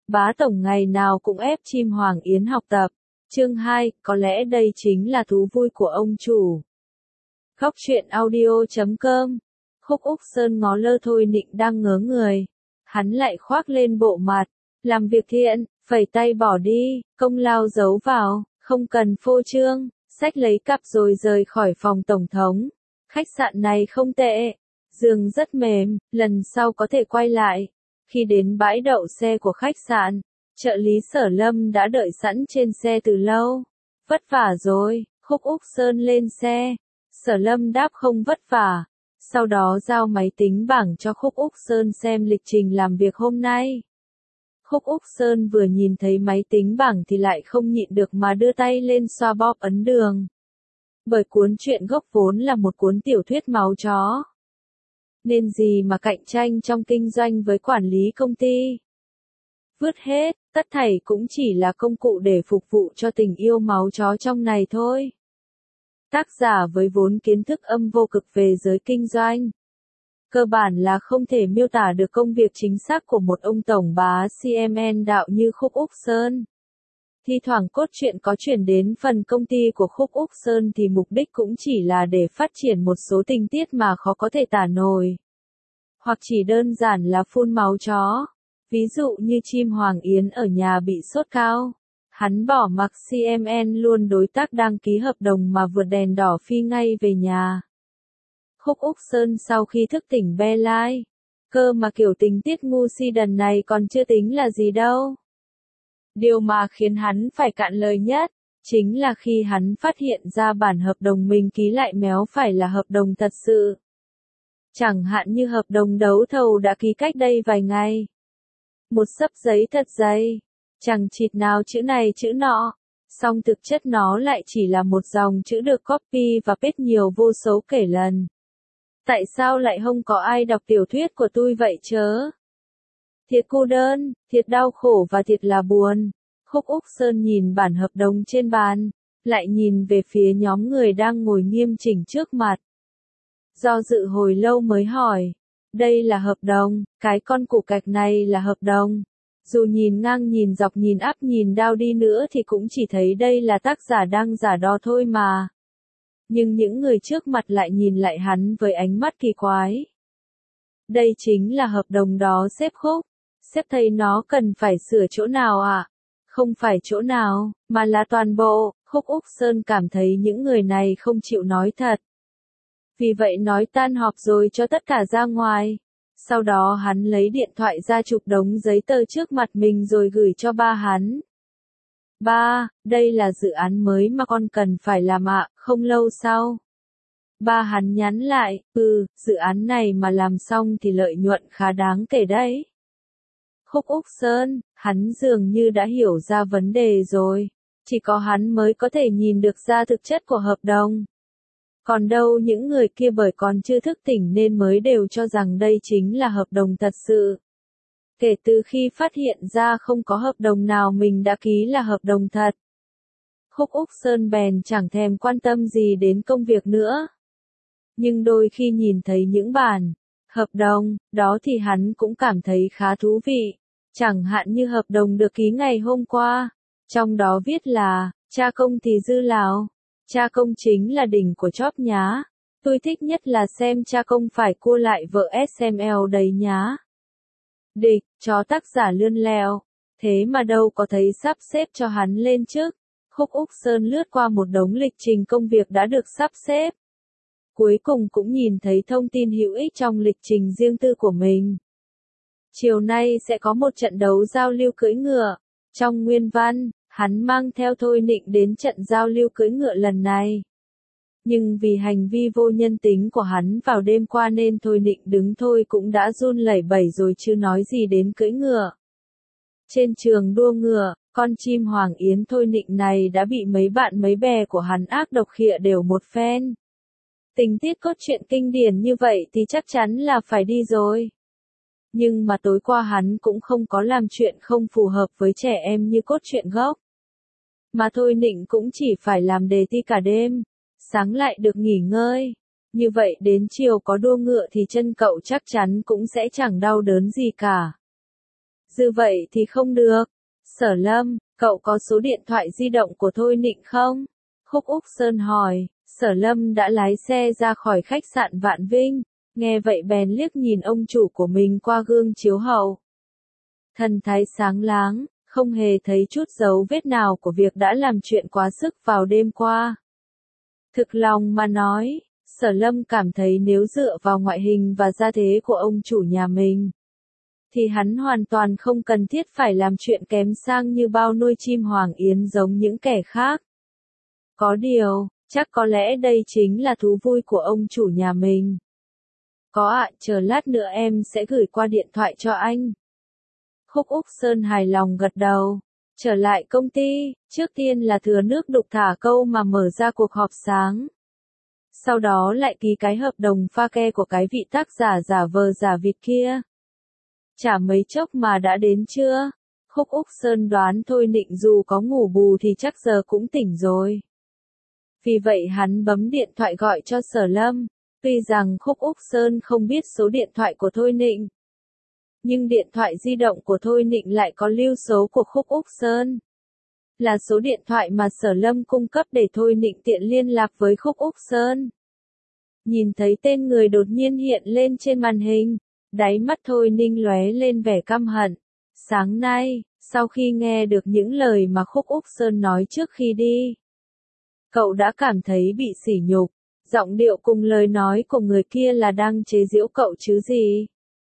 Bá tổng ngày nào cũng ép chim Hoàng Yến học tập. Chương 2, có lẽ đây chính là thú vui của ông chủ. Khóc chuyện audio.com. Khúc Úc Sơn ngó lơ Thôi Nịnh đang ngớ người. Hắn lại khoác lên bộ mặt. Làm việc thiện, phẩy tay bỏ đi, công lao giấu vào, không cần phô trương, xách lấy cặp rồi rời khỏi phòng tổng thống. Khách sạn này không tệ. Giường rất mềm, lần sau có thể quay lại. Khi đến bãi đậu xe của khách sạn, trợ lý Sở Lâm đã đợi sẵn trên xe từ lâu. Vất vả rồi, Khúc Úc Sơn lên xe. Sở Lâm đáp không vất vả. Sau đó giao máy tính bảng cho Khúc Úc Sơn xem lịch trình làm việc hôm nay. Khúc Úc Sơn vừa nhìn thấy máy tính bảng thì lại không nhịn được mà đưa tay lên xoa bóp ấn đường. Bởi cuốn truyện gốc vốn là một cuốn tiểu thuyết máu chó. Nên gì mà cạnh tranh trong kinh doanh với quản lý công ty. Vứt hết, tất thảy cũng chỉ là công cụ để phục vụ cho tình yêu máu chó trong này thôi. Tác giả với vốn kiến thức âm vô cực về giới kinh doanh. Cơ bản là không thể miêu tả được công việc chính xác của một ông tổng bá CMN đạo như Khúc Úc Sơn. Thi thoảng cốt truyện có chuyển đến phần công ty của Khúc Úc Sơn thì mục đích cũng chỉ là để phát triển một số tình tiết mà khó có thể tả nổi. Hoặc chỉ đơn giản là phun máu chó. Ví dụ như chim Hoàng Yến ở nhà bị sốt cao. Hắn bỏ mặc CMN luôn đối tác đang ký hợp đồng mà vượt đèn đỏ phi ngay về nhà. Khúc Úc Sơn sau khi thức tỉnh be lai. Cơ mà kiểu tình tiết ngu si đần này còn chưa tính là gì đâu. Điều mà khiến hắn phải cạn lời nhất, chính là khi hắn phát hiện ra bản hợp đồng mình ký lại méo phải là hợp đồng thật sự. Chẳng hạn như hợp đồng đấu thầu đã ký cách đây vài ngày. Một xấp giấy thật dày, chẳng chịt nào chữ này chữ nọ, song thực chất nó lại chỉ là một dòng chữ được copy và paste nhiều vô số kể lần. Tại sao lại không có ai đọc tiểu thuyết của tôi vậy chớ? Thiệt cô đơn, thiệt đau khổ và thiệt là buồn. Khúc Úc Sơn nhìn bản hợp đồng trên bàn, lại nhìn về phía nhóm người đang ngồi nghiêm chỉnh trước mặt. Do dự hồi lâu mới hỏi, đây là hợp đồng, cái con củ cạch này là hợp đồng. Dù nhìn ngang nhìn dọc nhìn áp nhìn đao đi nữa thì cũng chỉ thấy đây là tác giả đang giả đo thôi mà. Nhưng những người trước mặt lại nhìn lại hắn với ánh mắt kỳ quái. Đây chính là hợp đồng đó sếp Khúc. Sếp thấy nó cần phải sửa chỗ nào ạ? Không phải chỗ nào, mà là toàn bộ. Khúc Úc Sơn cảm thấy những người này không chịu nói thật. Vì vậy nói tan họp rồi cho tất cả ra ngoài. Sau đó hắn lấy điện thoại ra chụp đống giấy tờ trước mặt mình rồi gửi cho ba hắn. Ba, đây là dự án mới mà con cần phải làm ạ, không lâu sau. Ba hắn nhắn lại, dự án này mà làm xong thì lợi nhuận khá đáng kể đấy. Khúc Úc Sơn, hắn dường như đã hiểu ra vấn đề rồi. Chỉ có hắn mới có thể nhìn được ra thực chất của hợp đồng. Còn đâu những người kia bởi còn chưa thức tỉnh nên mới đều cho rằng đây chính là hợp đồng thật sự. Kể từ khi phát hiện ra không có hợp đồng nào mình đã ký là hợp đồng thật. Khúc Úc Sơn bèn chẳng thèm quan tâm gì đến công việc nữa. Nhưng đôi khi nhìn thấy những bản hợp đồng, đó thì hắn cũng cảm thấy khá thú vị. Chẳng hạn như hợp đồng được ký ngày hôm qua. Trong đó viết là, cha công thì dư lào. Cha công chính là đỉnh của chóp nhá. Tôi thích nhất là xem cha công phải cua lại vợ SML đấy nhá. Địch, chó tác giả lươn lẹo. Thế mà đâu có thấy sắp xếp cho hắn lên chức. Khúc Úc Sơn lướt qua một đống lịch trình công việc đã được sắp xếp. Cuối cùng cũng nhìn thấy thông tin hữu ích trong lịch trình riêng tư của mình. Chiều nay sẽ có một trận đấu giao lưu cưỡi ngựa. Trong nguyên văn, hắn mang theo Thôi Nịnh đến trận giao lưu cưỡi ngựa lần này. Nhưng vì hành vi vô nhân tính của hắn vào đêm qua nên Thôi Nịnh đứng thôi cũng đã run lẩy bẩy rồi chưa nói gì đến cưỡi ngựa. Trên trường đua ngựa, con chim Hoàng Yến Thôi Nịnh này đã bị mấy bạn mấy bè của hắn ác độc khịa đều một phen. Tình tiết cốt truyện kinh điển như vậy thì chắc chắn là phải đi rồi. Nhưng mà tối qua hắn cũng không có làm chuyện không phù hợp với trẻ em như cốt truyện gốc. Mà Thôi Nịnh cũng chỉ phải làm đề thi cả đêm, sáng lại được nghỉ ngơi. Như vậy đến chiều có đua ngựa thì chân cậu chắc chắn cũng sẽ chẳng đau đớn gì cả. Như vậy thì không được. Sở Lâm, cậu có số điện thoại di động của Thôi Nịnh không? Khúc Úc Sơn hỏi. Sở Lâm đã lái xe ra khỏi khách sạn Vạn Vinh, nghe vậy bèn liếc nhìn ông chủ của mình qua gương chiếu hậu. Thần thái sáng láng, không hề thấy chút dấu vết nào của việc đã làm chuyện quá sức vào đêm qua. Thực lòng mà nói, Sở Lâm cảm thấy nếu dựa vào ngoại hình và gia thế của ông chủ nhà mình, thì hắn hoàn toàn không cần thiết phải làm chuyện kém sang như bao nuôi chim hoàng yến giống những kẻ khác. Có điều, chắc có lẽ đây chính là thú vui của ông chủ nhà mình. Có ạ, chờ lát nữa em sẽ gửi qua điện thoại cho anh. Khúc Úc Sơn hài lòng gật đầu. Trở lại công ty, trước tiên là thừa nước đục thả câu mà mở ra cuộc họp sáng. Sau đó lại ký cái hợp đồng pha ke của cái vị tác giả giả vờ giả vịt kia. Chả mấy chốc mà đã đến chưa? Khúc Úc Sơn đoán Thôi Nịnh dù có ngủ bù thì chắc giờ cũng tỉnh rồi. Vì vậy hắn bấm điện thoại gọi cho Sở Lâm. Tuy rằng Khúc Úc Sơn không biết số điện thoại của Thôi Nịnh, nhưng điện thoại di động của Thôi Nịnh lại có lưu số của Khúc Úc Sơn. Là số điện thoại mà Sở Lâm cung cấp để Thôi Nịnh tiện liên lạc với Khúc Úc Sơn. Nhìn thấy tên người đột nhiên hiện lên trên màn hình, đáy mắt Thôi Ninh lóe lên vẻ căm hận. Sáng nay, sau khi nghe được những lời mà Khúc Úc Sơn nói trước khi đi, cậu đã cảm thấy bị sỉ nhục. Giọng điệu cùng lời nói của người kia là đang chế giễu cậu chứ gì.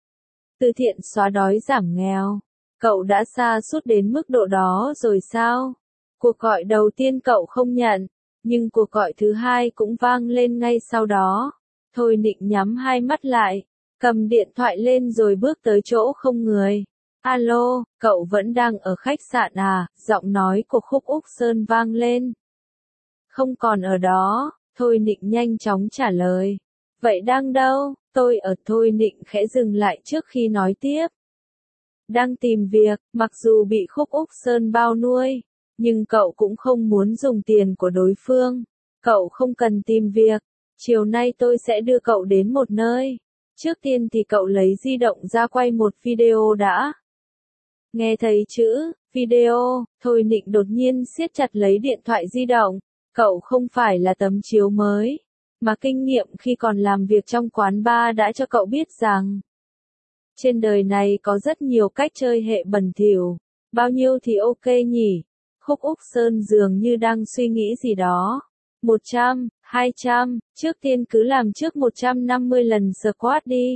Từ thiện xóa đói giảm nghèo. Cậu đã sa sút đến mức độ đó rồi sao? Cuộc gọi đầu tiên cậu không nhận, nhưng cuộc gọi thứ hai cũng vang lên ngay sau đó. Thôi Nịnh nhắm hai mắt lại, cầm điện thoại lên rồi bước tới chỗ không người. Alo, cậu vẫn đang ở khách sạn à? Giọng nói của Khúc Úc Sơn vang lên. Không còn ở đó, Thôi Nịnh nhanh chóng trả lời. Vậy đang đâu? Tôi ở. Thôi Nịnh khẽ dừng lại trước khi nói tiếp. Đang tìm việc, mặc dù bị Khúc Úc Sơn bao nuôi, nhưng cậu cũng không muốn dùng tiền của đối phương. Cậu không cần tìm việc. Chiều nay tôi sẽ đưa cậu đến một nơi. Trước tiên thì cậu lấy di động ra quay một video đã. Nghe thấy chữ video, Thôi Nịnh đột nhiên siết chặt lấy điện thoại di động. Cậu không phải là tấm chiếu mới, mà kinh nghiệm khi còn làm việc trong quán bar đã cho cậu biết rằng trên đời này có rất nhiều cách chơi hệ bẩn thỉu. Bao nhiêu thì ok nhỉ? Khúc Úc Sơn dường như đang suy nghĩ gì đó. 100, 200, trước tiên cứ làm trước 150 lần squat đi.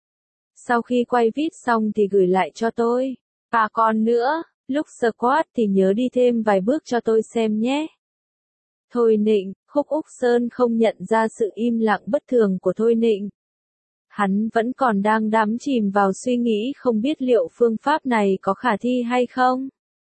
Sau khi quay vid xong thì gửi lại cho tôi. À còn nữa, lúc squat thì nhớ đi thêm vài bước cho tôi xem nhé. Thôi Nịnh, Khúc Úc Sơn không nhận ra sự im lặng bất thường của Thôi Nịnh. Hắn vẫn còn đang đắm chìm vào suy nghĩ không biết liệu phương pháp này có khả thi hay không.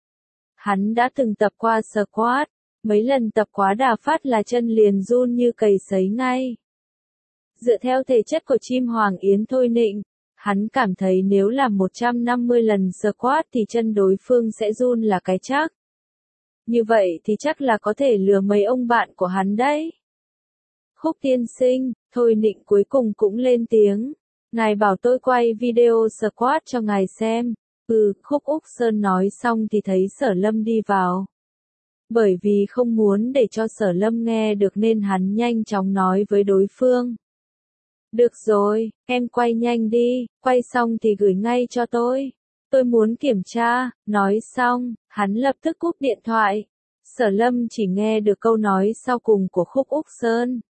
Hắn đã từng tập qua squat, mấy lần tập quá đà phát là chân liền run như cầy sấy ngay. Dựa theo thể chất của chim hoàng yến Thôi Nịnh, hắn cảm thấy nếu làm 150 lần squat thì chân đối phương sẽ run là cái chắc. Như vậy thì chắc là có thể lừa mấy ông bạn của hắn đấy. Khúc tiên sinh, Thôi Nịnh cuối cùng cũng lên tiếng. Ngài bảo tôi quay video squat cho ngài xem. Khúc Úc Sơn nói xong thì thấy Sở Lâm đi vào. Bởi vì không muốn để cho Sở Lâm nghe được nên hắn nhanh chóng nói với đối phương. Được rồi, em quay nhanh đi, quay xong thì gửi ngay cho tôi. Tôi muốn kiểm tra. Nói xong, hắn lập tức cúp điện thoại. Sở Lâm chỉ nghe được câu nói sau cùng của Khúc Úc Sơn.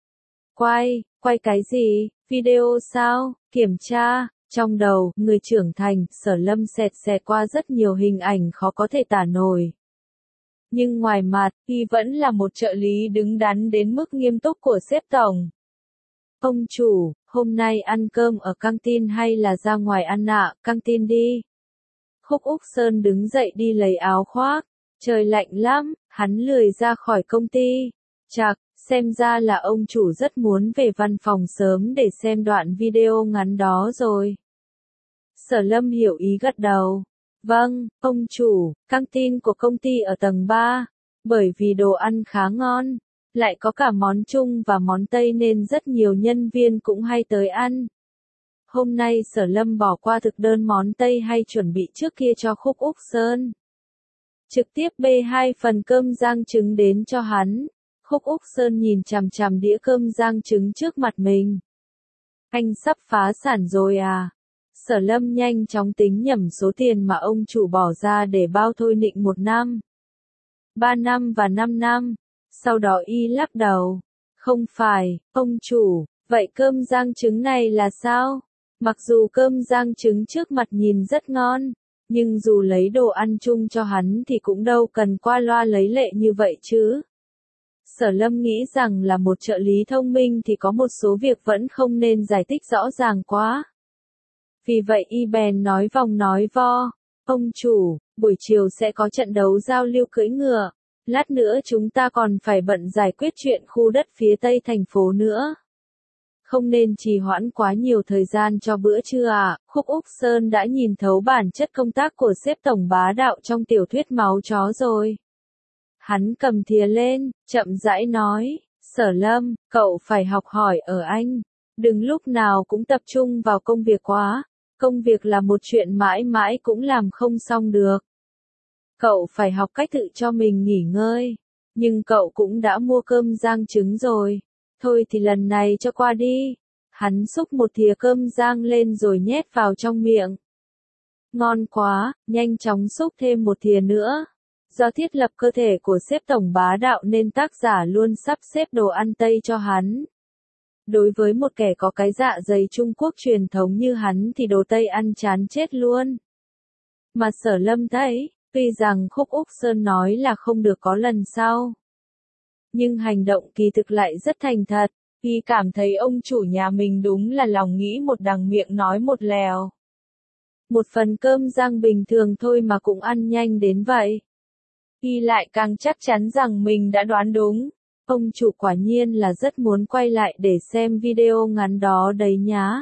Quay cái gì? Video sao? Kiểm tra. Trong đầu, người trưởng thành, Sở Lâm xẹt qua rất nhiều hình ảnh khó có thể tả nổi. Nhưng ngoài mặt, y vẫn là một trợ lý đứng đắn đến mức nghiêm túc của sếp tổng. Ông chủ, hôm nay ăn cơm ở căng tin hay là ra ngoài ăn ạ? Căng tin đi. Khúc Úc Sơn đứng dậy đi lấy áo khoác. Trời lạnh lắm, hắn lười ra khỏi công ty. Chạc, xem ra là ông chủ rất muốn về văn phòng sớm để xem đoạn video ngắn đó rồi. Sở Lâm hiểu ý gật đầu. Vâng, ông chủ, căng tin của công ty ở tầng 3. Bởi vì đồ ăn khá ngon, lại có cả món Trung và món Tây nên rất nhiều nhân viên cũng hay tới ăn. Hôm nay Sở Lâm bỏ qua thực đơn món Tây hay chuẩn bị trước kia cho Khúc Úc Sơn. Trực tiếp bê 2 phần cơm rang trứng đến cho hắn. Khúc Úc Sơn nhìn chằm chằm đĩa cơm rang trứng trước mặt mình. Anh sắp phá sản rồi à? Sở Lâm nhanh chóng tính nhẩm số tiền mà ông chủ bỏ ra để bao Thôi Nịnh 1 năm, 3 năm và 5 năm. Sau đó y lắc đầu. Không phải, ông chủ, vậy cơm rang trứng này là sao? Mặc dù cơm rang trứng trước mặt nhìn rất ngon, nhưng dù lấy đồ ăn chung cho hắn thì cũng đâu cần qua loa lấy lệ như vậy chứ. Sở Lâm nghĩ rằng là một trợ lý thông minh thì có một số việc vẫn không nên giải thích rõ ràng quá. Vì vậy y bèn nói vòng nói vo. Ông chủ, buổi chiều sẽ có trận đấu giao lưu cưỡi ngựa. Lát nữa chúng ta còn phải bận giải quyết chuyện khu đất phía tây thành phố nữa. Không nên trì hoãn quá nhiều thời gian cho bữa trưa à? Khúc Úc Sơn đã nhìn thấu bản chất công tác của sếp tổng bá đạo trong tiểu thuyết Máu Chó rồi. Hắn cầm thìa lên, chậm rãi nói, Sở Lâm, cậu phải học hỏi ở anh. Đừng lúc nào cũng tập trung vào công việc quá. Công việc là một chuyện mãi mãi cũng làm không xong được. Cậu phải học cách tự cho mình nghỉ ngơi. Nhưng cậu cũng đã mua cơm rang trứng rồi. Thôi thì lần này cho qua đi. Hắn xúc một thìa cơm rang lên rồi nhét vào trong miệng. Ngon quá, nhanh chóng xúc thêm một thìa nữa. Do thiết lập cơ thể của sếp tổng bá đạo nên tác giả luôn sắp xếp đồ ăn Tây cho hắn. Đối với một kẻ có cái dạ dày Trung Quốc truyền thống như hắn thì đồ Tây ăn chán chết luôn. Mà Sở Lâm thấy, tuy rằng Khúc Úc Sơn nói là không được có lần sau. Nhưng hành động kỳ thực lại rất thành thật, y cảm thấy ông chủ nhà mình đúng là lòng nghĩ một đằng miệng nói một lèo. Một phần cơm rang bình thường thôi mà cũng ăn nhanh đến vậy. Y lại càng chắc chắn rằng mình đã đoán đúng. Ông chủ quả nhiên là rất muốn quay lại để xem video ngắn đó đấy nhá.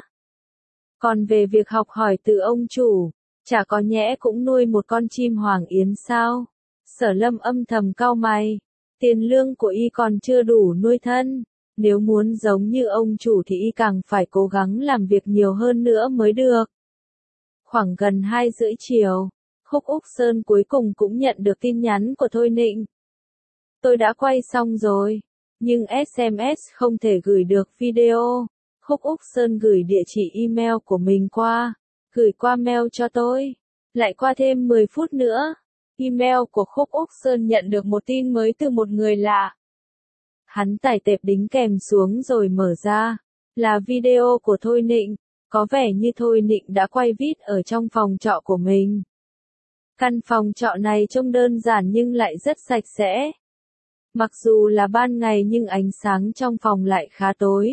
Còn về việc học hỏi từ ông chủ, chả có nhẽ cũng nuôi một con chim hoàng yến sao? Sở Lâm âm thầm cau mày. Tiền lương của y còn chưa đủ nuôi thân. Nếu muốn giống như ông chủ thì y càng phải cố gắng làm việc nhiều hơn nữa mới được. Khoảng gần 2:30 chiều, Khúc Úc Sơn cuối cùng cũng nhận được tin nhắn của Thôi Nịnh. Tôi đã quay xong rồi, nhưng SMS không thể gửi được video. Khúc Úc Sơn gửi địa chỉ email của mình qua, gửi qua mail cho tôi. Lại qua thêm 10 phút nữa, email của Khúc Úc Sơn nhận được một tin mới từ một người lạ. Hắn tải tệp đính kèm xuống rồi mở ra, là video của Thôi Nịnh. Có vẻ như Thôi Nịnh đã quay vid ở trong phòng trọ của mình. Căn phòng trọ này trông đơn giản nhưng lại rất sạch sẽ. Mặc dù là ban ngày nhưng ánh sáng trong phòng lại khá tối.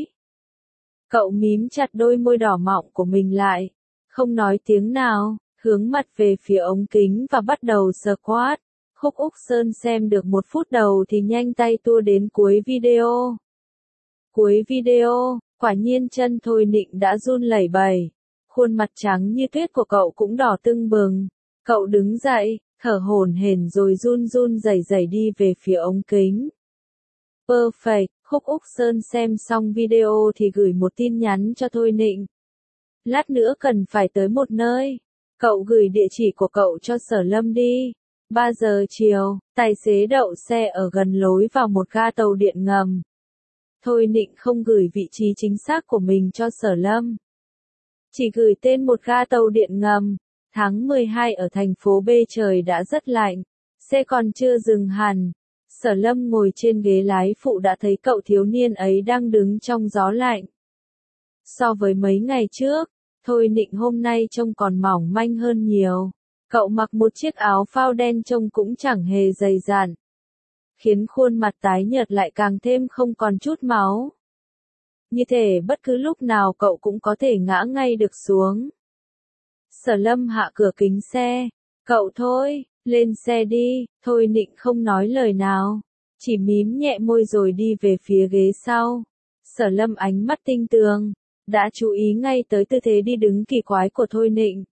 Cậu mím chặt đôi môi đỏ mọng của mình lại, không nói tiếng nào, hướng mặt về phía ống kính và bắt đầu squat. Khúc Úc Sơn xem được 1 phút đầu thì nhanh tay tua đến cuối video. Cuối video, quả nhiên chân Thôi Nịnh đã run lẩy bẩy. Khuôn mặt trắng như tuyết của cậu cũng đỏ tưng bừng. Cậu đứng dậy, thở hổn hển rồi run run rẩy rẩy đi về phía ống kính. Perfect, Khúc Úc Sơn xem xong video thì gửi một tin nhắn cho Thôi Nịnh. Lát nữa cần phải tới một nơi. Cậu gửi địa chỉ của cậu cho Sở Lâm đi. 3 giờ chiều, tài xế đậu xe ở gần lối vào một ga tàu điện ngầm. Thôi Nịnh không gửi vị trí chính xác của mình cho Sở Lâm. Chỉ gửi tên một ga tàu điện ngầm. Tháng 12 ở thành phố B trời đã rất lạnh. Xe còn chưa dừng hẳn. Sở Lâm ngồi trên ghế lái phụ đã thấy cậu thiếu niên ấy đang đứng trong gió lạnh. So với mấy ngày trước, Thôi Nịnh hôm nay trông còn mỏng manh hơn nhiều. Cậu mặc một chiếc áo phao đen trông cũng chẳng hề dày dặn, khiến khuôn mặt tái nhợt lại càng thêm không còn chút máu. Như thể bất cứ lúc nào cậu cũng có thể ngã ngay được xuống. Sở Lâm hạ cửa kính xe. Cậu thôi, lên xe đi. Thôi Nịnh không nói lời nào, chỉ mím nhẹ môi rồi đi về phía ghế sau. Sở Lâm ánh mắt tinh tường, đã chú ý ngay tới tư thế đi đứng kỳ quái của Thôi Nịnh.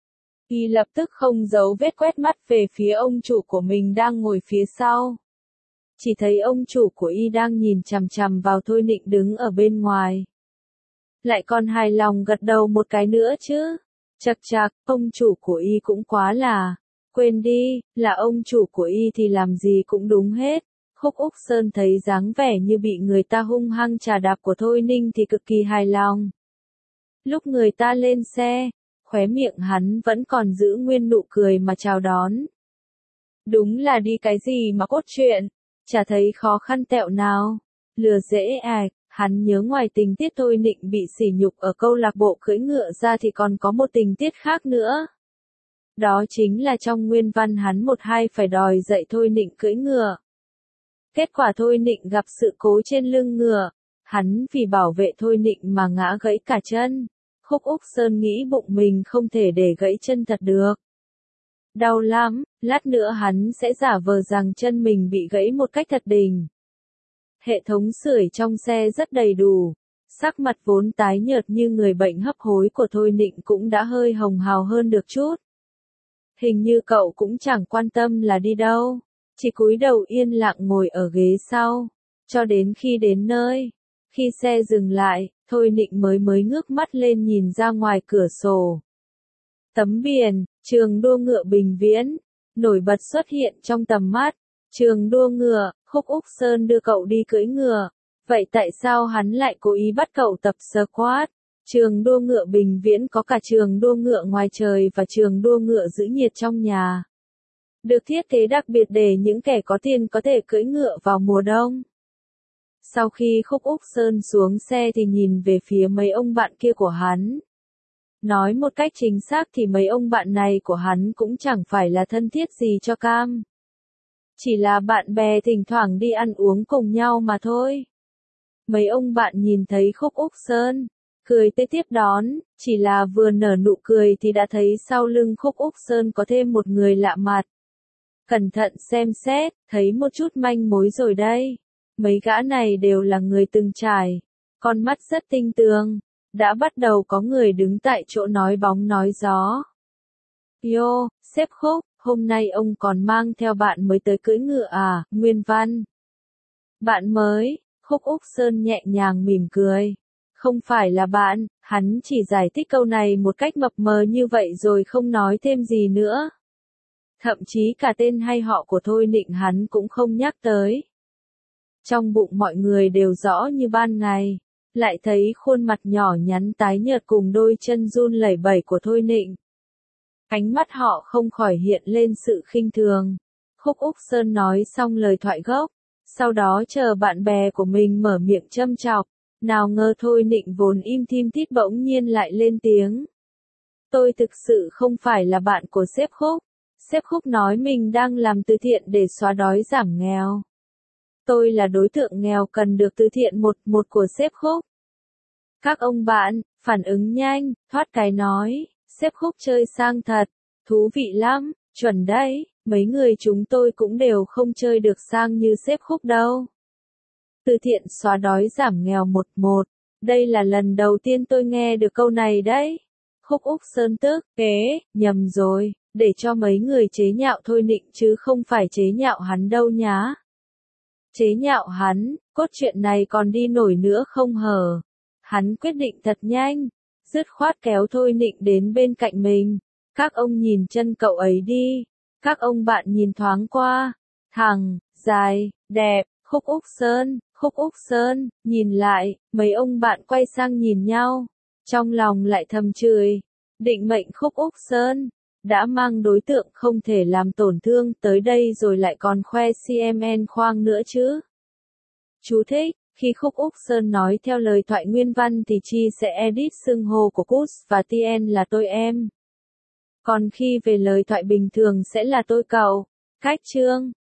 Y lập tức không giấu vết quét mắt về phía ông chủ của mình đang ngồi phía sau. Chỉ thấy ông chủ của Y đang nhìn chằm chằm vào Thôi Nịnh đứng ở bên ngoài. Lại còn hài lòng gật đầu một cái nữa chứ. Chậc chạc, ông chủ của y cũng quá là. Quên đi, là ông chủ của y thì làm gì cũng đúng hết. Khúc Úc Sơn thấy dáng vẻ như bị người ta hung hăng chà đạp của Thôi Ninh thì cực kỳ hài lòng. Lúc người ta lên xe, khóe miệng hắn vẫn còn giữ nguyên nụ cười mà chào đón. Đúng là đi cái gì mà cốt truyện, chả thấy khó khăn tẹo nào. Lừa dễ hắn nhớ ngoài tình tiết Thôi Nịnh bị sỉ nhục ở câu lạc bộ cưỡi ngựa ra thì còn có một tình tiết khác nữa. Đó chính là trong nguyên văn hắn một hai phải đòi dạy Thôi Nịnh cưỡi ngựa. Kết quả Thôi Nịnh gặp sự cố trên lưng ngựa, hắn vì bảo vệ Thôi Nịnh mà ngã gãy cả chân. Khúc Úc Sơn nghĩ bụng mình không thể để gãy chân thật được. Đau lắm, lát nữa hắn sẽ giả vờ rằng chân mình bị gãy một cách thật đình. Hệ thống sưởi trong xe rất đầy đủ. Sắc mặt vốn tái nhợt như người bệnh hấp hối của Thôi Nịnh cũng đã hơi hồng hào hơn được chút. Hình như cậu cũng chẳng quan tâm là đi đâu, chỉ cúi đầu yên lặng ngồi ở ghế sau, cho đến khi đến nơi. Khi xe dừng lại, Thôi Nịnh mới ngước mắt lên nhìn ra ngoài cửa sổ. Tấm biển, trường đua ngựa Bình Viễn, nổi bật xuất hiện trong tầm mắt. Trường đua ngựa, Khúc Úc Sơn đưa cậu đi cưỡi ngựa. Vậy tại sao hắn lại cố ý bắt cậu tập squat? Trường đua ngựa Bình Viễn có cả trường đua ngựa ngoài trời và trường đua ngựa giữ nhiệt trong nhà. Được thiết kế đặc biệt để những kẻ có tiền có thể cưỡi ngựa vào mùa đông. Sau khi Khúc Úc Sơn xuống xe thì nhìn về phía mấy ông bạn kia của hắn. Nói một cách chính xác thì mấy ông bạn này của hắn cũng chẳng phải là thân thiết gì cho cam. Chỉ là bạn bè thỉnh thoảng đi ăn uống cùng nhau mà thôi. Mấy ông bạn nhìn thấy Khúc Úc Sơn, cười tươi tiếp đón, chỉ là vừa nở nụ cười thì đã thấy sau lưng Khúc Úc Sơn có thêm một người lạ mặt. Cẩn thận xem xét, thấy một chút manh mối rồi đây. Mấy gã này đều là người từng trải, con mắt rất tinh tường. Đã bắt đầu có người đứng tại chỗ nói bóng nói gió. Yo, sếp Khúc, hôm nay ông còn mang theo bạn mới tới cưỡi ngựa à, Nguyên Văn. Bạn mới, Khúc Úc Sơn nhẹ nhàng mỉm cười. Không phải là bạn, hắn chỉ giải thích câu này một cách mập mờ như vậy rồi không nói thêm gì nữa. Thậm chí cả tên hay họ của Thôi Nịnh hắn cũng không nhắc tới. Trong bụng mọi người đều rõ như ban ngày. Lại thấy khuôn mặt nhỏ nhắn tái nhợt cùng đôi chân run lẩy bẩy của Thôi Nịnh. Ánh mắt họ không khỏi hiện lên sự khinh thường. Khúc Úc Sơn nói xong lời thoại gốc, sau đó chờ bạn bè của mình mở miệng châm chọc. Nào ngờ Thôi Nịnh vốn im thim tít bỗng nhiên lại lên tiếng. Tôi thực sự không phải là bạn của sếp Khúc. Sếp Khúc nói mình đang làm từ thiện để xóa đói giảm nghèo. Tôi là đối tượng nghèo cần được từ thiện một của sếp Khúc. Các ông bạn, phản ứng nhanh, thoát cái nói, sếp Khúc chơi sang thật, thú vị lắm, chuẩn đấy, mấy người chúng tôi cũng đều không chơi được sang như sếp Khúc đâu. Từ thiện xóa đói giảm nghèo một, đây là lần đầu tiên tôi nghe được câu này đấy. Khúc Úc Sơn tức, nhầm rồi, để cho mấy người chế nhạo Thôi Nịnh chứ không phải chế nhạo hắn đâu nhá. Chế nhạo hắn, cốt truyện này còn đi nổi nữa không hờ. Hắn quyết định thật nhanh, dứt khoát kéo Thôi Nịnh đến bên cạnh mình. Các ông nhìn chân cậu ấy đi. Các ông bạn nhìn thoáng qua. Thẳng, dài, đẹp, Khúc Úc Sơn, nhìn lại, mấy ông bạn quay sang nhìn nhau. Trong lòng lại thầm chửi. Định mệnh Khúc Úc Sơn. Đã mang đối tượng không thể làm tổn thương tới đây rồi lại còn khoe CMN khoang nữa chứ. Chú thích, khi Khúc Úc Sơn nói theo lời thoại nguyên văn thì Chi sẽ edit xưng hô của Cus và TN là tôi em. Còn khi về lời thoại bình thường sẽ là tôi cậu. Cách chương